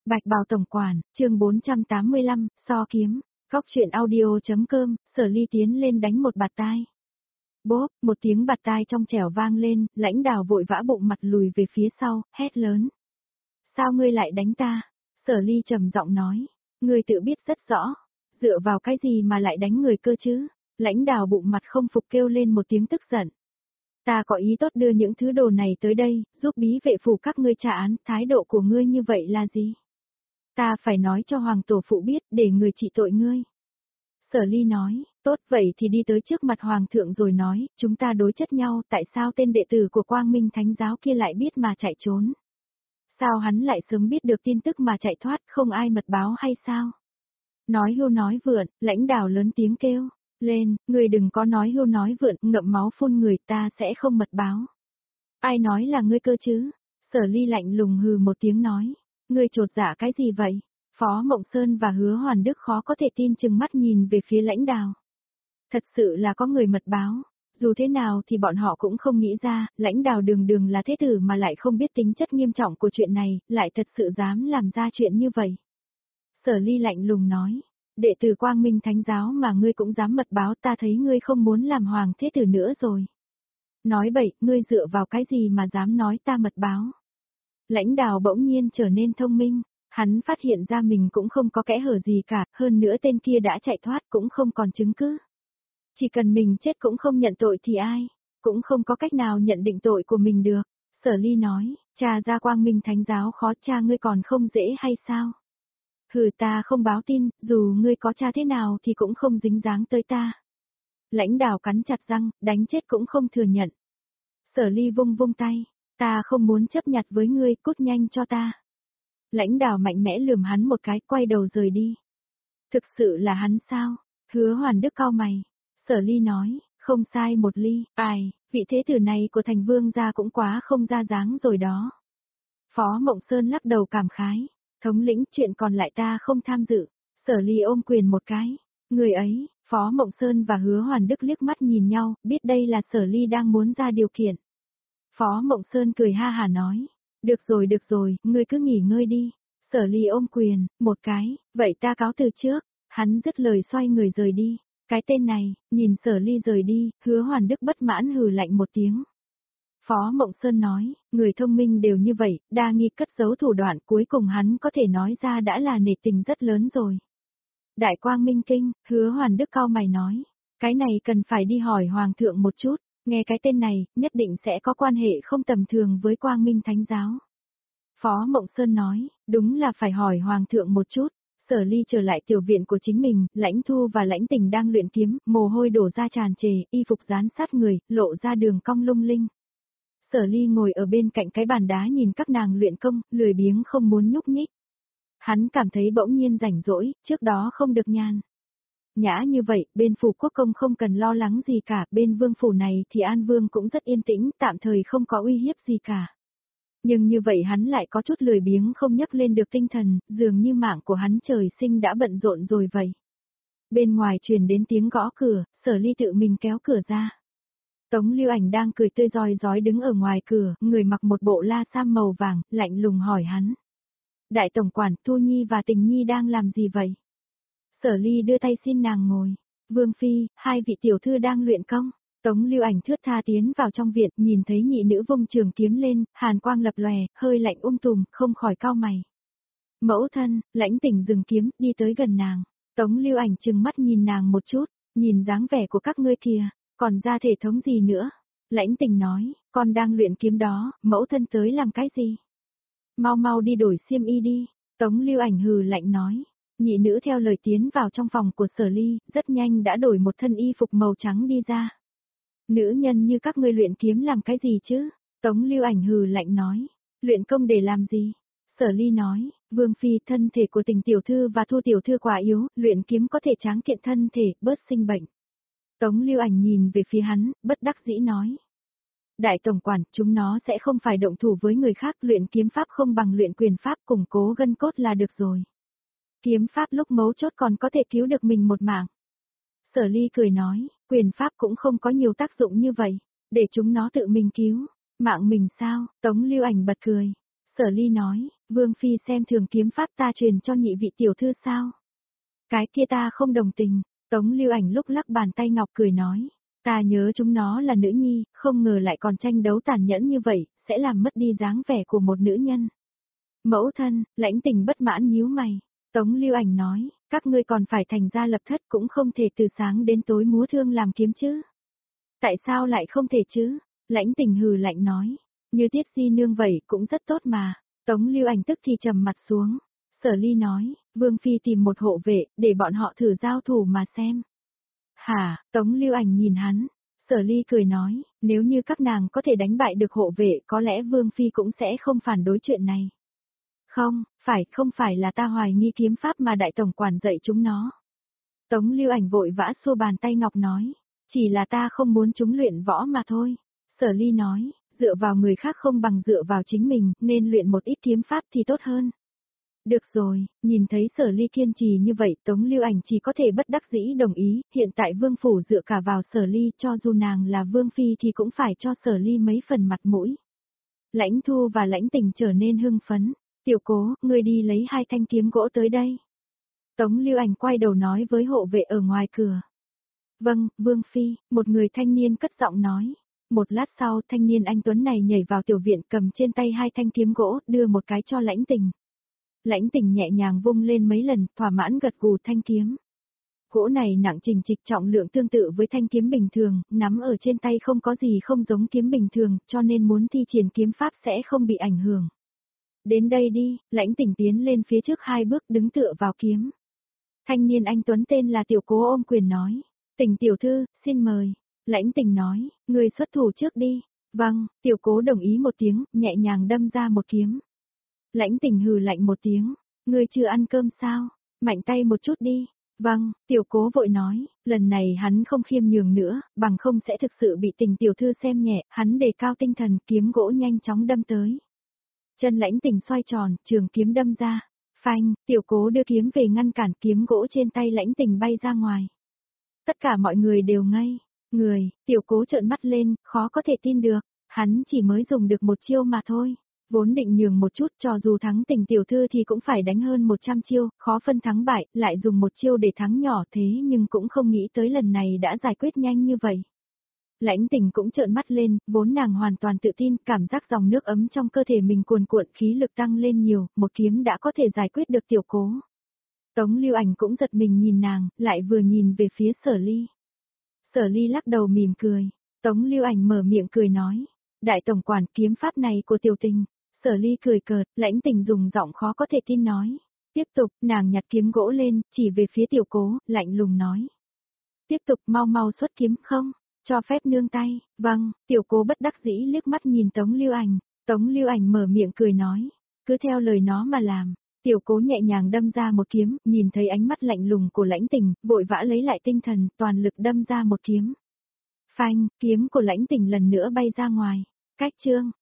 Bạch Bào tổng quản, chương 485, so kiếm, Cóc truyện audio.com, Sở Ly tiến lên đánh một bạt tai. Bốp, một tiếng bạt tai trong trẻo vang lên, Lãnh Đào vội vã bụng mặt lùi về phía sau, hét lớn. Sao ngươi lại đánh ta? Sở Ly trầm giọng nói, ngươi tự biết rất rõ, dựa vào cái gì mà lại đánh người cơ chứ? Lãnh Đào bụng mặt không phục kêu lên một tiếng tức giận. Ta có ý tốt đưa những thứ đồ này tới đây, giúp bí vệ phủ các ngươi trả án, thái độ của ngươi như vậy là gì? Ta phải nói cho Hoàng Tổ Phụ biết để người trị tội ngươi. Sở Ly nói, tốt vậy thì đi tới trước mặt Hoàng thượng rồi nói, chúng ta đối chất nhau, tại sao tên đệ tử của Quang Minh Thánh Giáo kia lại biết mà chạy trốn? Sao hắn lại sớm biết được tin tức mà chạy thoát, không ai mật báo hay sao? Nói hưu nói vượn, Lãnh Đào lớn tiếng kêu, lên, người đừng có nói hưu nói vượn, ngậm máu phun người, ta sẽ không mật báo. Ai nói là ngươi cơ chứ? Sở Ly lạnh lùng hừ một tiếng nói. Ngươi chột dạ cái gì vậy? Phó Mộng Sơn và Hứa Hoàn Đức khó có thể tin chừng mắt nhìn về phía Lãnh Đào. Thật sự là có người mật báo. Dù thế nào thì bọn họ cũng không nghĩ ra, Lãnh Đào đường đường là thế tử mà lại không biết tính chất nghiêm trọng của chuyện này, lại thật sự dám làm ra chuyện như vậy. Sở Ly lạnh lùng nói, đệ tử Quang Minh Thánh Giáo mà ngươi cũng dám mật báo, ta thấy ngươi không muốn làm hoàng thế tử nữa rồi. Nói bậy, ngươi dựa vào cái gì mà dám nói ta mật báo? Lãnh Đào bỗng nhiên trở nên thông minh, hắn phát hiện ra mình cũng không có kẽ hở gì cả, hơn nữa tên kia đã chạy thoát cũng không còn chứng cứ. Chỉ cần mình chết cũng không nhận tội thì ai, cũng không có cách nào nhận định tội của mình được. Sở Ly nói, cha ra Quang Minh Thánh Giáo khó, cha ngươi còn không dễ hay sao? Hừ, ta không báo tin, dù ngươi có cha thế nào thì cũng không dính dáng tới ta. Lãnh Đào cắn chặt răng, đánh chết cũng không thừa nhận. Sở Ly vung vung tay. Ta không muốn chấp nhặt với ngươi, cút nhanh cho ta. Lãnh Đào mạnh mẽ lườm hắn một cái, quay đầu rời đi. Thực sự là hắn sao? Hứa Hoàn Đức cau mày. Sở Ly nói, không sai một ly, ai, vị thế tử này của thành vương gia cũng quá không ra dáng rồi đó. Phó Mộng Sơn lắc đầu cảm khái, thống lĩnh chuyện còn lại ta không tham dự. Sở Ly ôm quyền một cái. Người ấy, Phó Mộng Sơn và Hứa Hoàn Đức liếc mắt nhìn nhau, biết đây là Sở Ly đang muốn ra điều kiện. Phó Mộng Sơn cười ha hà nói, được rồi, ngươi cứ nghỉ ngơi đi. Sở Ly ôm quyền, một cái, vậy ta cáo từ trước. Hắn dứt lời xoay người rời đi. Cái tên này, nhìn Sở Ly rời đi, Hứa Hoàn Đức bất mãn hừ lạnh một tiếng. Phó Mộng Sơn nói, người thông minh đều như vậy, đa nghi cất giấu thủ đoạn, cuối cùng hắn có thể nói ra đã là nể tình rất lớn rồi. Đại Quang Minh Kinh, Hứa Hoàn Đức cau mày nói, cái này cần phải đi hỏi Hoàng thượng một chút. Nghe cái tên này, nhất định sẽ có quan hệ không tầm thường với Quang Minh Thánh Giáo. Phó Mộng Sơn nói, đúng là phải hỏi Hoàng thượng một chút. Sở Ly trở lại tiểu viện của chính mình, Lãnh Thu và Lãnh Tình đang luyện kiếm, mồ hôi đổ ra tràn trề, y phục dán sát người, lộ ra đường cong lung linh. Sở Ly ngồi ở bên cạnh cái bàn đá nhìn các nàng luyện công, lười biếng không muốn nhúc nhích. Hắn cảm thấy bỗng nhiên rảnh rỗi, trước đó không được nhàn nhã như vậy, bên phủ quốc công không cần lo lắng gì cả, bên vương phủ này thì An Vương cũng rất yên tĩnh, tạm thời không có uy hiếp gì cả. Nhưng như vậy hắn lại có chút lười biếng không nhấc lên được tinh thần, dường như mạng của hắn trời sinh đã bận rộn rồi vậy. Bên ngoài truyền đến tiếng gõ cửa, Sở Ly tự mình kéo cửa ra. Tống Lưu Ảnh đang cười tươi rói rói đứng ở ngoài cửa, người mặc một bộ la sam màu vàng, lạnh lùng hỏi hắn. Đại tổng quản, Thu Nhi và Tình Nhi đang làm gì vậy? Sở Ly đưa tay xin nàng ngồi. Vương Phi, hai vị tiểu thư đang luyện công. Tống Lưu Ảnh thướt tha tiến vào trong viện, nhìn thấy nhị nữ vung trường kiếm lên, hàn quang lập lòe, hơi lạnh tùm, không khỏi cau mày. Mẫu thân, Lãnh Tình dừng kiếm, đi tới gần nàng. Tống Lưu Ảnh trừng mắt nhìn nàng một chút, nhìn dáng vẻ của các ngươi kìa, còn ra thể thống gì nữa? Lãnh Tình nói, con đang luyện kiếm đó, mẫu thân tới làm cái gì? Mau mau đi đổi xiêm y đi. Tống Lưu Ảnh hừ lạnh nói. Nhị nữ theo lời tiến vào trong phòng của Sở Ly, rất nhanh đã đổi một thân y phục màu trắng đi ra. Nữ nhân như các ngươi luyện kiếm làm cái gì chứ? Tống Lưu Ảnh hừ lạnh nói. Luyện công để làm gì? Sở Ly nói, Vương Phi, thân thể của Tình tiểu thư và Thu tiểu thư quá yếu, luyện kiếm có thể tráng kiện thân thể, bớt sinh bệnh. Tống Lưu Ảnh nhìn về phía hắn, bất đắc dĩ nói. Đại tổng quản, chúng nó sẽ không phải động thủ với người khác, luyện kiếm pháp không bằng luyện quyền pháp, củng cố gân cốt là được rồi. Kiếm pháp lúc mấu chốt còn có thể cứu được mình một mạng. Sở Ly cười nói, quyền pháp cũng không có nhiều tác dụng như vậy, để chúng nó tự mình cứu. Mạng mình sao? Tống Lưu Ảnh bật cười. Sở Ly nói, Vương Phi xem thường kiếm pháp ta truyền cho nhị vị tiểu thư sao? Cái kia ta không đồng tình, Tống Lưu Ảnh lúc lắc bàn tay ngọc cười nói, ta nhớ chúng nó là nữ nhi, không ngờ lại còn tranh đấu tàn nhẫn như vậy, sẽ làm mất đi dáng vẻ của một nữ nhân. Mẫu thân, Lãnh Tình bất mãn nhíu mày, Tống Lưu Ảnh nói, các ngươi còn phải thành gia lập thất cũng không thể từ sáng đến tối múa thương làm kiếm chứ. Tại sao lại không thể chứ? Lãnh Tình hừ lạnh nói, như Tiết Di nương vậy cũng rất tốt mà. Tống Lưu Ảnh tức thì trầm mặt xuống. Sở Ly nói, Vương Phi tìm một hộ vệ, để bọn họ thử giao thủ mà xem. Hả, Tống Lưu Ảnh nhìn hắn. Sở Ly cười nói, nếu như các nàng có thể đánh bại được hộ vệ có lẽ Vương Phi cũng sẽ không phản đối chuyện này. Không phải là ta hoài nghi kiếm pháp mà đại tổng quản dạy chúng nó. Tống Lưu Ảnh vội vã xua bàn tay ngọc nói, chỉ là ta không muốn chúng luyện võ mà thôi. Sở Ly nói, dựa vào người khác không bằng dựa vào chính mình, nên luyện một ít kiếm pháp thì tốt hơn. Được rồi, nhìn thấy Sở Ly kiên trì như vậy, Tống Lưu Ảnh chỉ có thể bất đắc dĩ đồng ý, hiện tại Vương Phủ dựa cả vào Sở Ly, cho dù nàng là Vương Phi thì cũng phải cho Sở Ly mấy phần mặt mũi. Lãnh Thu và Lãnh Tình trở nên hưng phấn, tiểu cố, ngươi đi lấy 2 thanh kiếm gỗ tới đây. Tống Lưu Ảnh quay đầu nói với hộ vệ ở ngoài cửa. Vâng, Vương Phi, một người thanh niên cất giọng nói. Một lát sau, thanh niên anh Tuấn này nhảy vào tiểu viện cầm trên tay 2 thanh kiếm gỗ, đưa một cái cho Lãnh Tình. Lãnh Tình nhẹ nhàng vung lên mấy lần, thỏa mãn gật gù thanh kiếm. Gỗ này nặng trình trịch trọng lượng tương tự với thanh kiếm bình thường, nắm ở trên tay không có gì không giống kiếm bình thường, cho nên muốn thi triển kiếm pháp sẽ không bị ảnh hưởng. Đến đây đi, Lãnh Tình tiến lên phía trước 2 bước đứng tựa vào kiếm. Thanh niên anh Tuấn tên là Tiểu Cố ôm quyền nói. Tình tiểu thư, xin mời. Lãnh Tình nói, người xuất thủ trước đi. Vâng, Tiểu Cố đồng ý một tiếng, nhẹ nhàng đâm ra một kiếm. Lãnh Tình hừ lạnh một tiếng, ngươi chưa ăn cơm sao? Mạnh tay một chút đi. Vâng, Tiểu Cố vội nói, lần này hắn không khiêm nhường nữa, bằng không sẽ thực sự bị Tình tiểu thư xem nhẹ, hắn đề cao tinh thần, kiếm gỗ nhanh chóng đâm tới. Chân Lãnh Tình xoay tròn, trường kiếm đâm ra. Phanh, Tiểu Cố đưa kiếm về ngăn cản, kiếm gỗ trên tay Lãnh Tình bay ra ngoài. Tất cả mọi người đều ngây người, Tiểu Cố trợn mắt lên, khó có thể tin được, hắn chỉ mới dùng được một chiêu mà thôi. Vốn định nhường một chút, cho dù thắng Tình tiểu thư thì cũng phải đánh hơn 100 chiêu, khó phân thắng bại, lại dùng một chiêu để thắng nhỏ thế nhưng cũng không nghĩ tới lần này đã giải quyết nhanh như vậy. Lãnh Tình cũng trợn mắt lên, vốn nàng hoàn toàn tự tin, cảm giác dòng nước ấm trong cơ thể mình cuồn cuộn, khí lực tăng lên nhiều, một kiếm đã có thể giải quyết được Tiểu Cố. Tống Lưu Ảnh cũng giật mình nhìn nàng, lại vừa nhìn về phía Sở Ly. Sở Ly lắc đầu mỉm cười, Tống Lưu Ảnh mở miệng cười nói, đại tổng quản, kiếm pháp này của tiểu Tình. Sở Ly cười cợt, Lãnh Tình dùng giọng khó có thể tin nói. Tiếp tục, nàng nhặt kiếm gỗ lên, chỉ về phía Tiểu Cố, lạnh lùng nói. Tiếp tục, mau mau xuất kiếm, không? Cho phép nương tay. Vâng, Tiểu Cố bất đắc dĩ liếc mắt nhìn Tống Lưu Ảnh. Tống Lưu Ảnh mở miệng cười nói. Cứ theo lời nó mà làm. Tiểu Cố nhẹ nhàng đâm ra một kiếm, nhìn thấy ánh mắt lạnh lùng của Lãnh Tình, vội vã lấy lại tinh thần, toàn lực đâm ra một kiếm. Phanh, kiếm của Lãnh Tình lần nữa bay ra ngoài. Cách chương.